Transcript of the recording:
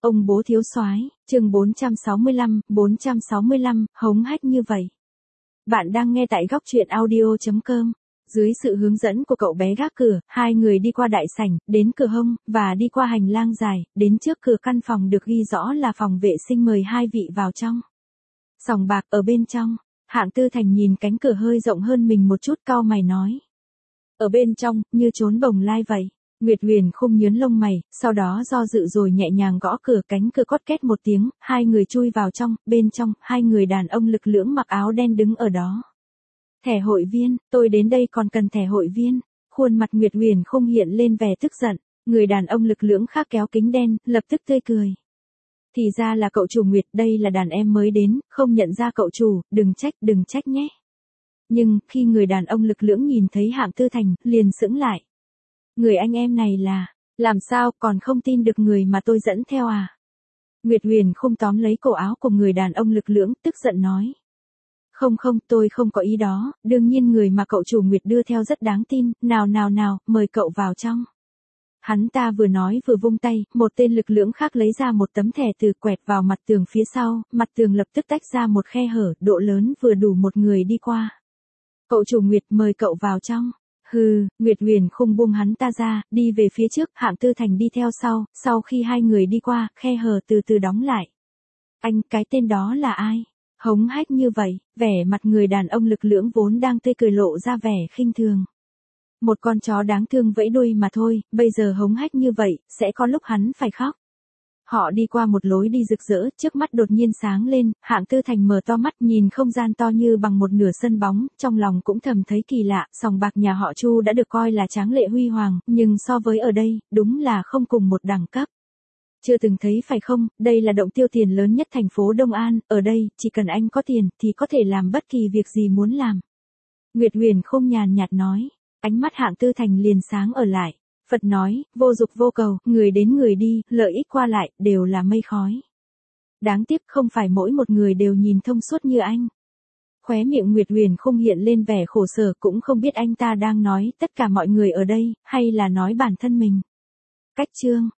ông bố thiếu soái, chương 465, hống hách như vậy. Bạn đang nghe tại góc truyện audio.com. Dưới sự hướng dẫn của cậu bé gác cửa, hai người đi qua đại sảnh, đến cửa hông, và đi qua hành lang dài, đến trước cửa căn phòng được ghi rõ là phòng vệ sinh mời hai vị vào trong. Sòng bạc ở bên trong, Hạng Tư Thành nhìn cánh cửa hơi rộng hơn mình một chút cau mày nói. Ở bên trong, như trốn bồng lai vậy. Nguyệt Huyền không nhớn lông mày, sau đó do dự rồi nhẹ nhàng gõ cửa, cánh cửa cót két một tiếng, hai người chui vào trong, bên trong, hai người đàn ông lực lưỡng mặc áo đen đứng ở đó. Thẻ hội viên, tôi đến đây còn cần thẻ hội viên. Khuôn mặt Nguyệt Huyền không hiện lên vẻ tức giận, người đàn ông lực lưỡng khác kéo kính đen, lập tức tươi cười. Thì ra là cậu chủ Nguyệt, đây là đàn em mới đến, không nhận ra cậu chủ, đừng trách nhé. Nhưng, khi người đàn ông lực lưỡng nhìn thấy Hạng Tư Thành, liền sững lại. Người anh em này là, làm sao còn không tin được người mà tôi dẫn theo à? Nguyệt Huyền không tóm lấy cổ áo của người đàn ông lực lưỡng, tức giận nói. Không, tôi không có ý đó, đương nhiên người mà cậu chủ Nguyệt đưa theo rất đáng tin, nào, mời cậu vào trong. Hắn ta vừa nói vừa vung tay, một tên lực lưỡng khác lấy ra một tấm thẻ từ quẹt vào mặt tường phía sau, mặt tường lập tức tách ra một khe hở, độ lớn vừa đủ một người đi qua. Cậu chủ Nguyệt mời cậu vào trong. Hừ, Nguyệt Huyền không buông hắn ta ra, đi về phía trước, Hạng Tư Thành đi theo sau khi hai người đi qua, khe hở từ từ đóng lại. Anh, cái tên đó là ai? Hống hách như vậy, vẻ mặt người đàn ông lực lưỡng vốn đang tươi cười lộ ra vẻ khinh thường. Một con chó đáng thương vẫy đuôi mà thôi, bây giờ hống hách như vậy, sẽ có lúc hắn phải khóc. Họ đi qua một lối đi rực rỡ, trước mắt đột nhiên sáng lên, Hạng Tư Thành mở to mắt nhìn không gian to như bằng một nửa sân bóng, trong lòng cũng thầm thấy kỳ lạ, sòng bạc nhà họ Chu đã được coi là tráng lệ huy hoàng, nhưng so với ở đây, đúng là không cùng một đẳng cấp. Chưa từng thấy phải không, đây là động tiêu tiền lớn nhất thành phố Đông An, ở đây, chỉ cần anh có tiền, thì có thể làm bất kỳ việc gì muốn làm. Nguyệt Huyền không nhàn nhạt nói, ánh mắt Hạng Tư Thành liền sáng ở lại. Phật nói, vô dục vô cầu, người đến người đi, lợi ích qua lại, đều là mây khói. Đáng tiếc không phải mỗi một người đều nhìn thông suốt như anh. Khóe miệng Nguyệt Huyền không hiện lên vẻ khổ sở, cũng không biết anh ta đang nói tất cả mọi người ở đây, hay là nói bản thân mình. Cách chương.